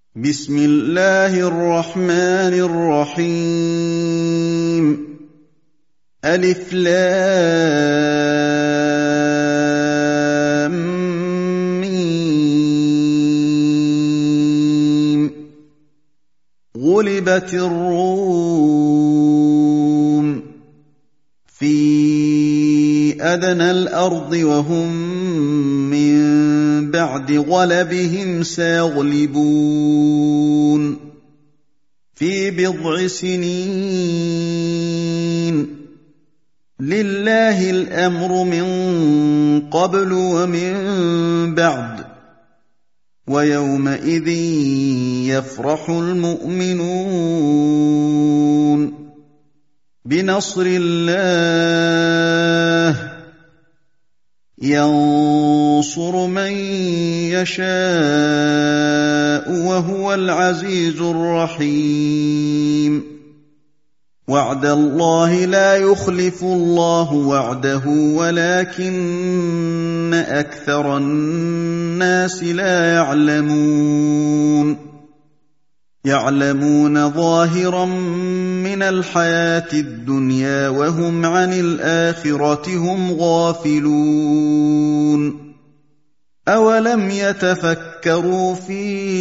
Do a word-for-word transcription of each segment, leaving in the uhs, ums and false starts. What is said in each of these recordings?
بسم الله الرحمن الرحيم ألف لام ميم غلبت الروم في أدنى الأرض وهم من بعد غلبهم سيغلبون في بضع سنين لله الأمر من قبل ومن بعد ويومئذ يفرح المؤمنون بنصر الله ينصر من يشاء وهو العزيز الرحيم وعد الله لا يخلف الله وعده ولكن أكثر الناس لا يعلمون يعلمون ظاهرا من الحياة الدنيا وهم عن الآخرة هم غافلون أولم يتفكروا في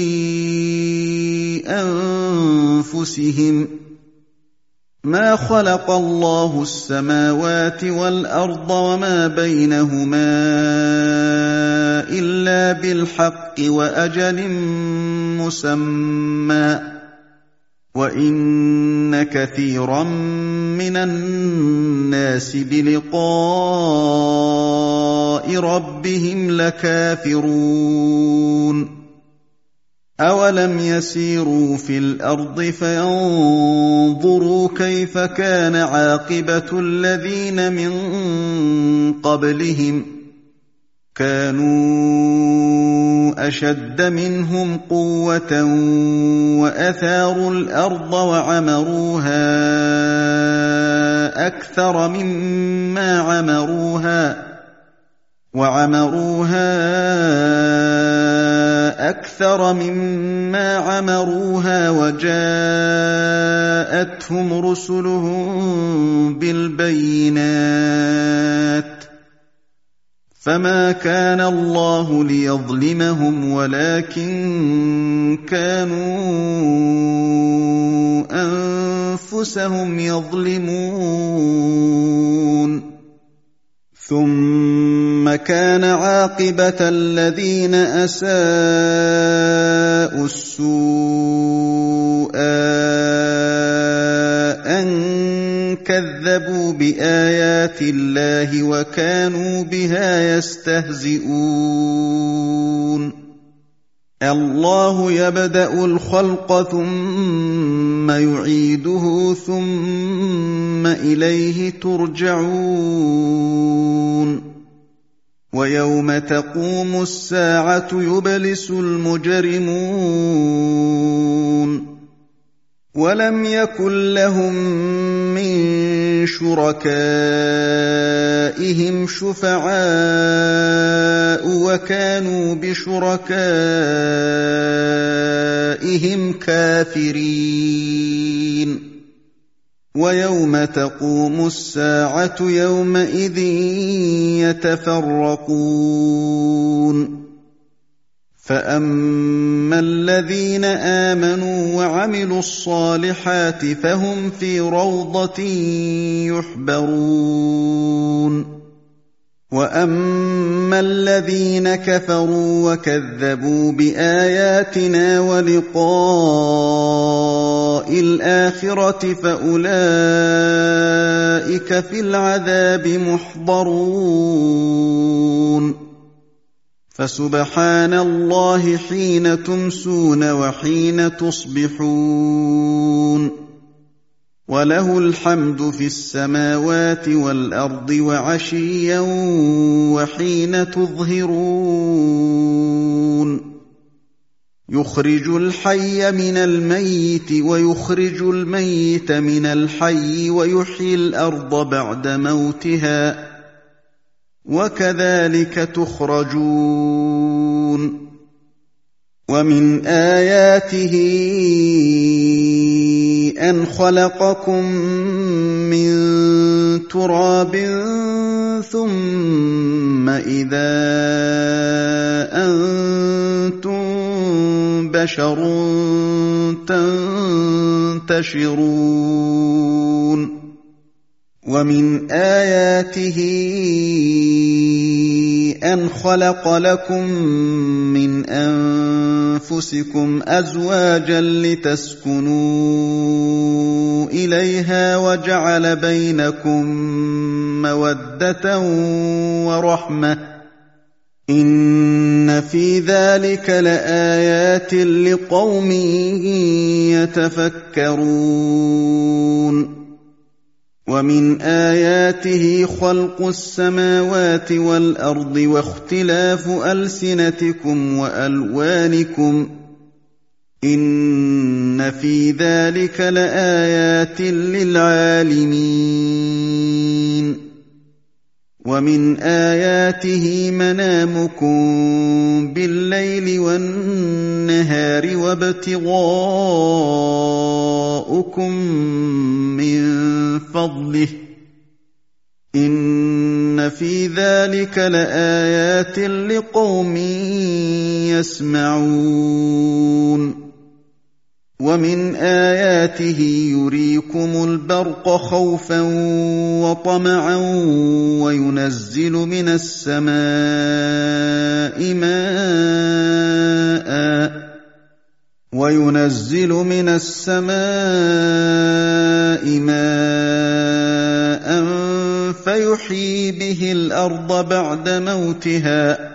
أنفسهم ما خلق الله السماوات والأرض وما بينهما إلا بالحق وأجل مسمى وإن كثيرا من الناس بلقاء ربهم لكافرون أولم يسيروا في الأرض فينظروا كيف كان عاقبة الذين من قبلهم كانوا أشد منهم قوة وأثاروا الأرض وعمروها أكثر مما عمروها وعمروها أكثر مما عمروها وجاءتهم رسلهم بالبينات فما كان الله ليظلمهم ولكن كانوا أنفسهم يظلمون ثم كان عاقبة الذين أساءوا السوء أن كذبوا بآيات الله وكانوا بها يستهزئون الله يبدأ الخلق ثم يعيده ثم إليه ترجعون ويوم تقوم الساعة يبلس المجرمون ولم يكن لهم من شركائهم شفعاء وكانوا بشركائهم كافرين ويوم تقوم الساعة يومئذ يتفرقون فأما الذين آمنوا وعملوا الصالحات فهم في روضة يحبرون وأما الذين كفروا وكذبوا بآياتنا ولقاء الآخرة فأولئك في العذاب محضرون فسبحان الله حين تمسون وحين تصبحون وله الحمد في السماوات والأرض وعشيا وحين تظهرون يخرج الحي من الميت ويخرج الميت من الحي ويحيي الأرض بعد موتها وكذلك تخرجون ومن آياته أن خلقكم من تراب ثم إذا أنتم بشر تنتشرون ومن آياته أن خلق لكم من أنفسكم أزواجا لتسكنوا إليها وجعل بينكم مودة ورحمة إن في ذلك لآيات لقوم يتفكرون ومن آياته خلق السماوات والأرض واختلاف ألسنتكم وألوانكم إن في ذلك لآيات للعالمين ومن آياته منامكم بالليل والنهار وابتغاؤكم من فضله إن في ذلك لآيات لقوم يسمعون ومن آياته يريكم البرق خوفا وطمعا وينزل من السماء ماء وينزل من السماء ماء فيحيي به الأرض بعد موتها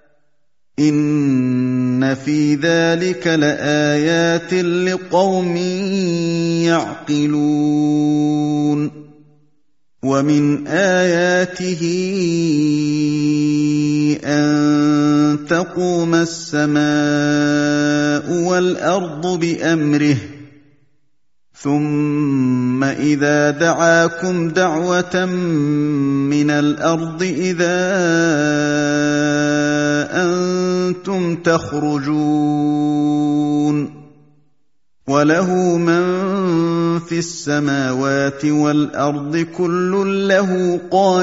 إن في ذلك لآيات لقوم يعقلون ومن آياته أن تقوم السماء والأرض بأمره ثم إذا دعاكم دعوة من الأرض إذا أنتم تخرجون وله من في السماوات والأرض كل له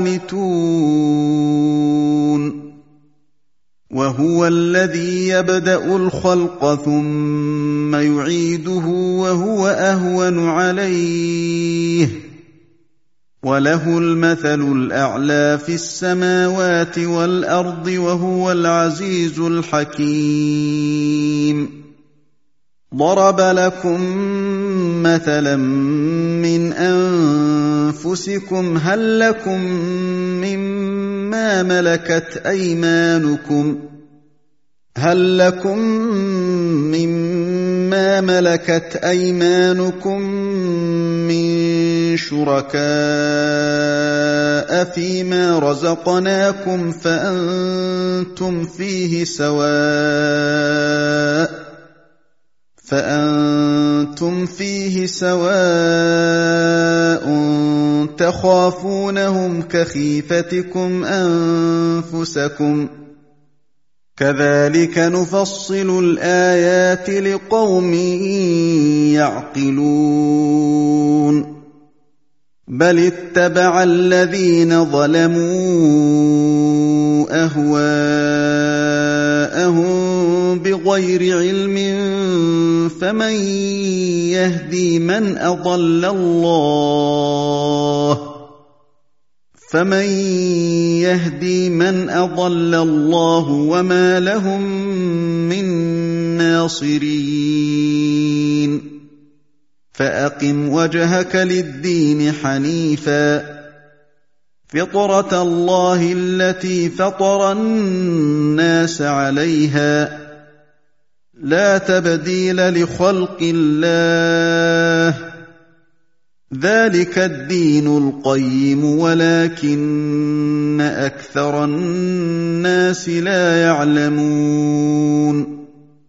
قانتون وهو الذي يبدأ الخلق ثم يعيده وهو أهون عليه وله المثل الأعلى في السماوات والأرض وهو العزيز الحكيم ضرب لكم مثلا من أنفسكم هل لكم مما ملكت أيمانكم هل لكم مما ملكت أيمانكم من شركاء فيما رزقناكم فأنتم فيه سواء فأنتم فيه سواء تخافونهم كخيفتكم أنفسكم كذلك نفصل الآيات لقوم يعقلون بل اتبع الذين ظلموا أهواءهم بغير علم فمن يهدي من أضل الله فمن يهدي من أضل الله وما لهم من ناصرين فأقم وجهك للدين حنيفا فطرة الله التي فطر الناس عليها لا تبديل لخلق الله ذلك الدين القيم ولكن أكثر الناس لا يعلمون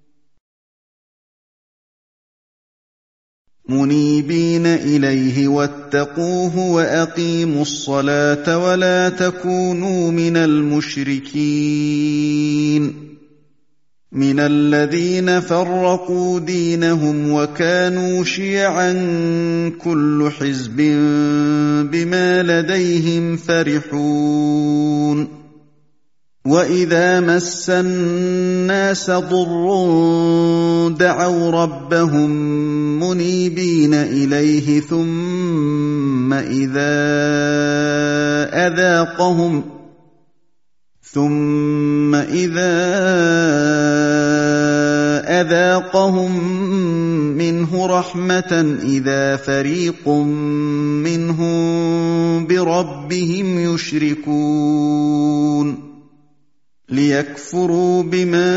منيبين إليه واتقوه وأقيموا الصلاة ولا تكونوا من المشركين مِنَ الَّذِينَ فَرَّقُوا دِينَهُمْ وَكَانُوا شِيَعًا كُلُّ حِزْبٍ بِمَا لَدَيْهِمْ فَرِحُونَ وَإِذَا مَسَّ النَّاسَ ضُرٌّ دَعَوْا رَبَّهُم مُّنِيبِينَ إِلَيْهِ ثُمَّ إِذَا أَذَاقَهُمْ ثُمَّ إِذَا أَذَاقَهُم مِّنْهُ رَحْمَةً إِذَا فَرِيقٌ مِّنْهُم بِرَبِّهِمْ يُشْرِكُونَ لِيَكْفُرُوا بِمَا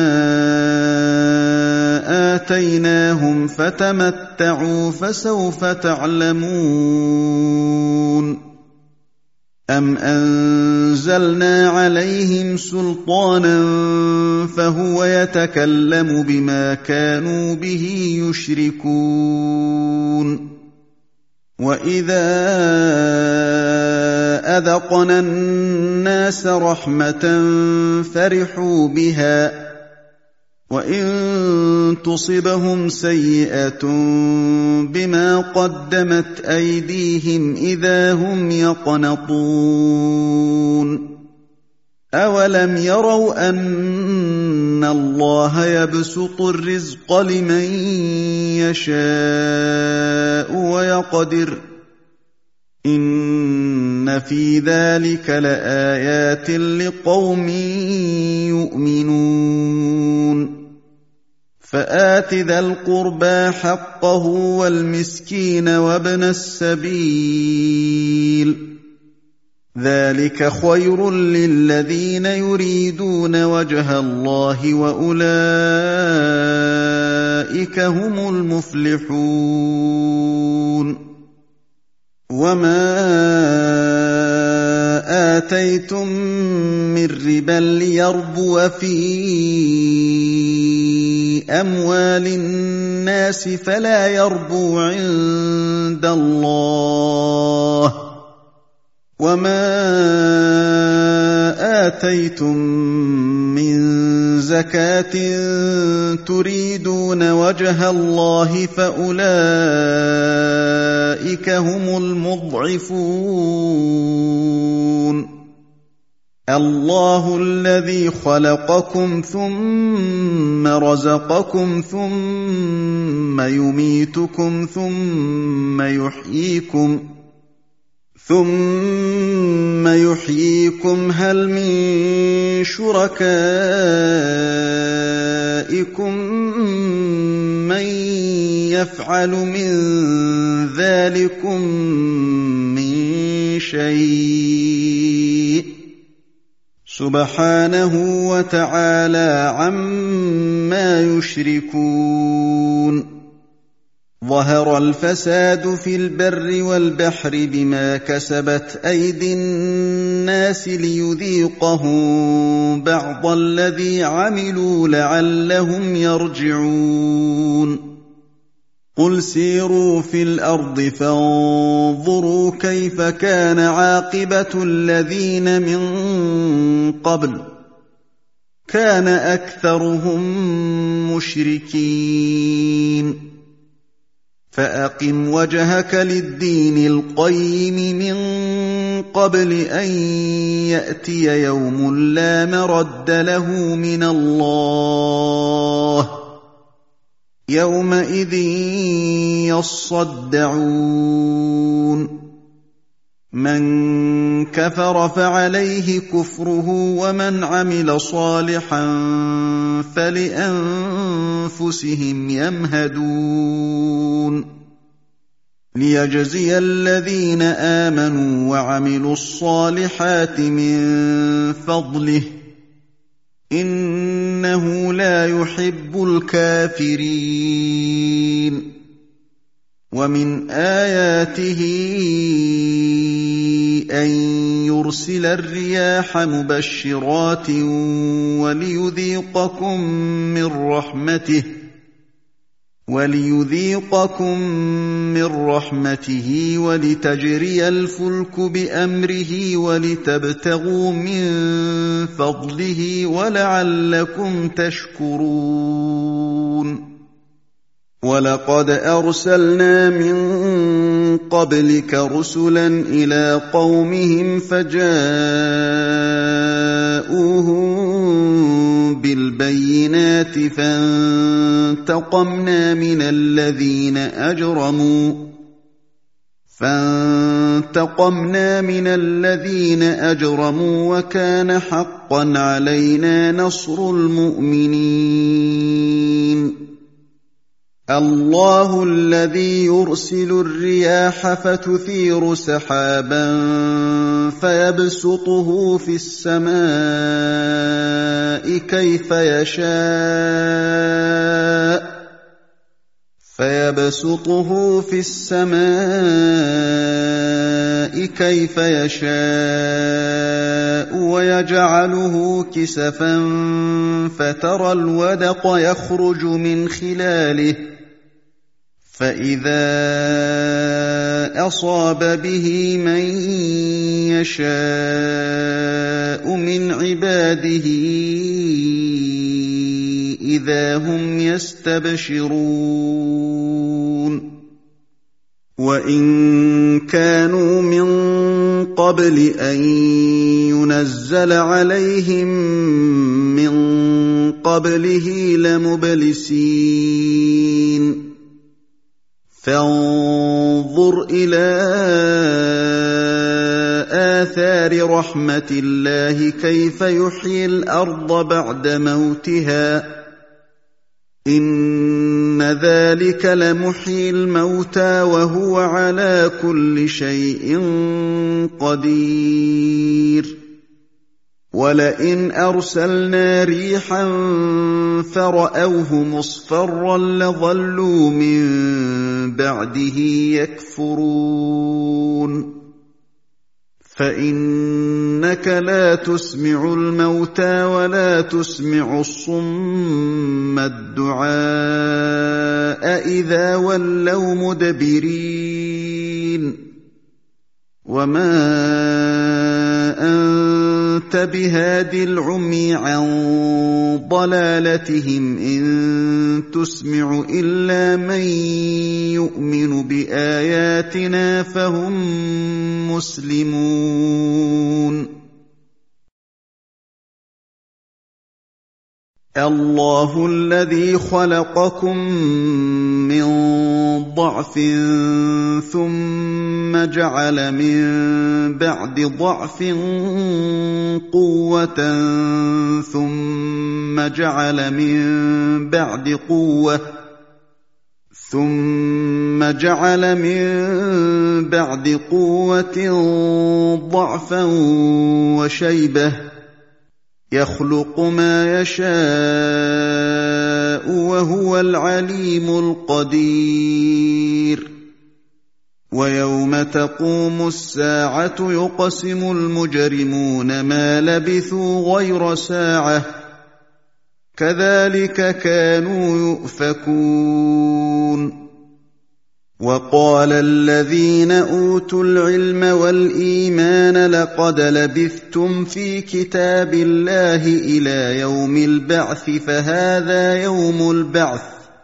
آتَيْنَاهُمْ فَتَمَتَّعُوا فَسَوْفَ تَعْلَمُونَ أَمْ أَنزَلْنَا عَلَيْهِمْ سُلْطَانًا فَهُوَ يَتَكَلَّمُ بِمَا كَانُوا بِهِ يُشْرِكُونَ وَإِذَا أَذَقْنَا النَّاسَ رَحْمَةً فَرِحُوا بِهَا وَإِن تُصِبْهُمْ سَيِّئَةٌ بِمَا قَدَّمَتْ أَيْدِيهِمْ إِذَا هُمْ يَقْنَطُونَ أَوَلَمْ يَرَوْا أَنَّ اللَّهَ يَبْسُطُ الرِّزْقَ لِمَن يَشَاءُ وَيَقْدِرُ ۚ إِنَّ فِي ذَلِكَ لَآيَاتٍ لِقَوْمٍ يُؤْمِنُونَ فَآتِ ذَا الْقُرْبَىٰ حَقَّهُ وَالْمِسْكِينَ وَابْنَ السَّبِيلِ ۚ ذَٰلِكَ خَيْرٌ لِّلَّذِينَ يُرِيدُونَ وَجْهَ اللَّهِ ۖ وَأُولَٰئِكَ هُمُ الْمُفْلِحُونَ وَمَا آتَيْتُم مِّن رِّبًا لِّيَرْبُوَ فِي أَمْوَالِ النَّاسِ فَلَا يَرْبُو عِندَ اللَّهِ ۖ وَمَا آتَيْتُم مِّن زَكَاةٍ تُرِيدُونَ وَجْهَ اللَّهِ فَأُولَٰئِكَ هُمُ الْمُضْعِفُونَ اللَّهُ الَّذِي خَلَقَكُمْ ثُمَّ رَزَقَكُمْ ثُمَّ يُمِيتُكُمْ ثُمَّ يُحْيِيكُمْ ثُمَّ يُحْيِيكُمْ هَلْ مِن شُرَكَائِكُم مَّن يَفْعَلُ مِن ذَٰلِكُم مِّن شَيْءٍ ۚ سُبْحَانَهُ وَتَعَالَىٰ عَمَّا يُشْرِكُونَ ظَهَرَ الْفَسَادُ فِي الْبَرِّ وَالْبَحْرِ بِمَا كَسَبَتْ أَيْدِي النَّاسِ لِيُذِيقَهُم بَعْضَ الَّذِي عَمِلُوا لَعَلَّهُمْ يَرْجِعُونَ قُلْ سِيرُوا فِي الْأَرْضِ فَانظُرُوا كَيْفَ كَانَ عَاقِبَةُ الَّذِينَ مِن قَبْلُ ۚ كَانَ أَكْثَرُهُم مُّشْرِكِينَ فَأَقِمْ وَجْهَكَ لِلدِّينِ الْقَيِّمِ مِن قَبْلِ أَن يَأْتِيَ يَوْمٌ لَّا مَرَدَّ لَهُ مِنَ اللَّهِ ۖ يَوْمَئِذٍ يَصَّدَّعُونَ مَن كَفَرَ فَعَلَيْهِ كُفْرُهُ وَمَنْ عَمِلَ صَالِحًا فَلِأَنفُسِهِمْ يَمْهَدُونَ لِيَجْزِيَ الَّذِينَ آمَنُوا وَعَمِلُوا الصَّالِحَاتِ مِن فَضْلِهِ ۚ إِنَّهُ لَا يُحِبُّ الْكَافِرِينَ وَمِنْ آيَاتِهِ أَن يُرْسِلَ الرِّيَاحَ مُبَشِّرَاتٍ وَلِيُذِيقَكُم مِّن رَّحْمَتِهِ ۚ وَلِيُذِيقَكُم مِّن رَّحْمَتِهِ وَلِتَجْرِيَ الْفُلْكُ بِأَمْرِهِ وَلِتَبْتَغُوا مِن فَضْلِهِ وَلَعَلَّكُمْ تَشْكُرُونَ وَلَقَدْ أَرْسَلْنَا مِن قَبْلِكَ رُسُلًا إِلَىٰ قَوْمِهِمْ فَجَاءُوهُم بِالْبَيِّنَاتِ فَانتَقَمْنَا مِنَ الَّذِينَ أَجْرَمُوا فَانتَقَمْنَا مِنَ الَّذِينَ أَجْرَمُوا وَكَانَ حَقًّا عَلَيْنَا نَصْرُ الْمُؤْمِنِينَ اللَّهُ الَّذِي يُرْسِلُ الرِّيَاحَ فَتُثِيرُ سَحَابًا فَيَبْسُطُهُ فِي السَّمَاءِ كَيْفَ يَشَاءُ فَيَبْسُطُهُ فِي السَّمَاءِ كَيْفَ يَشَاءُ وَيَجْعَلُهُ كِسَفًا فَتَرَى الْوَدْقَ يَخْرُجُ مِنْ خِلَالِهِ فَإِذَا أَصَابَ بِهِ مَن يَشَاءُ مِنْ عِبَادِهِ إِذَا هُمْ يَسْتَبْشِرُونَ وَإِن كَانُوا مِن قَبْلِ أَن يُنَزَّلَ عَلَيْهِم مِّن قَبْلِهِ لَمُبْلِسِينَ فَانظُرْ إِلَىٰ آثَارِ رَحْمَتِ اللَّهِ كَيْفَ يُحْيِي الْأَرْضَ بَعْدَ مَوْتِهَا ۚ إِنَّ ذَٰلِكَ لَمُحْيِي الْمَوْتَىٰ وَهُوَ عَلَىٰ كُلِّ شَيْءٍ قَدِيرٌ وَلَئِنْ أَرْسَلْنَا رِيحًا فَرَأَوْهُ مُصْفَرًّا لَّظَلُّوا مِن بَعْدِهِ يَكْفُرُونَ فَإِنَّكَ لَا تُسْمِعُ الْمَوْتَىٰ وَلَا تُسْمِعُ الصُّمَّ الدُّعَاءَ إِذَا وَلَّوْا مُدْبِرِينَ وَمَا أَنتَ بِهَادِ الْعُمْيِ عَن ضَلَالَتِهِمْ ۖ إِن تُسْمِعُ إِلَّا مَن يُؤْمِنُ بِآيَاتِنَا فَهُم مُّسْلِمُونَ اللَّهُ الَّذِي خَلَقَكُم مِّن ضَعْفٍ ثُمَّ جَعَلَ مِن بَعْدِ ضَعْفٍ قُوَّةً ثُمَّ جَعَلَ مِن بَعْدِ قُوَّةٍ ثُمَّ جَعَلَ مِن بَعْدِ قُوَّةٍ ضَعْفًا وَشَيْبَةً ۚ يَخْلُقُ مَا يَشَاءُ ۖ وَهُوَ الْعَلِيمُ الْقَدِيرُ وَيَوْمَ تَقُومُ السَّاعَةُ يُقْسِمُ الْمُجْرِمُونَ مَا لَبِثُوا غَيْرَ سَاعَةٍ ۚ كَذَٰلِكَ كَانُوا يُؤْفَكُونَ وَقَالَ الَّذِينَ أُوتُوا الْعِلْمَ وَالْإِيمَانَ لَقَدْ لَبِثْتُمْ فِي كِتَابِ اللَّهِ إِلَىٰ يَوْمِ الْبَعْثِ فَهَٰذَا يَوْمُ الْبَعْثِ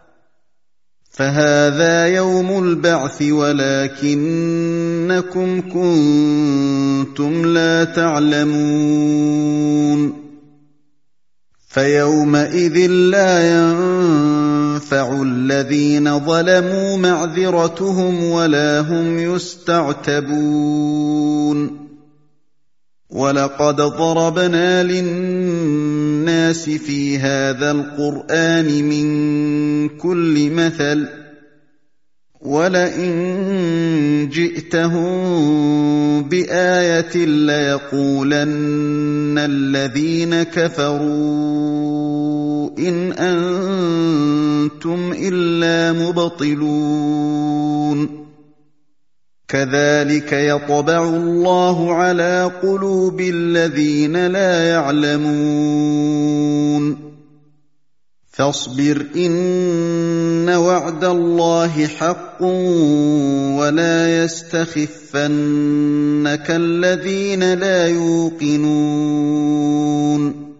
فَهَٰذَا يَوْمُ الْبَعْثِ وَلَٰكِنَّكُمْ كُنتُمْ لَا تَعْلَمُونَ فَيَوْمَئِذٍ لَّا يَنفَعُ الَّذِينَ ظَلَمُوا مَعْذِرَتُهُمْ وَلَا هُمْ يُسْتَعْتَبُونَ وَلَقَدْ ضَرَبْنَا لِلنَّاسِ فِي هَٰذَا الْقُرْآنِ مِن كُلِّ مَثَلٍ ۚ وَلَئِن جِئْتَهُم بِآيَةٍ لَّيَقُولَنَّ الَّذِينَ كَفَرُوا إِنْ أَنتُمْ إِلَّا مُبْطِلُونَ كَذَٰلِكَ يَطْبَعُ اللَّهُ عَلَىٰ قُلُوبِ الَّذِينَ لَا يَعْلَمُونَ فاصبر إن وعد الله حق ولا يستخفنك الذين لا يوقنون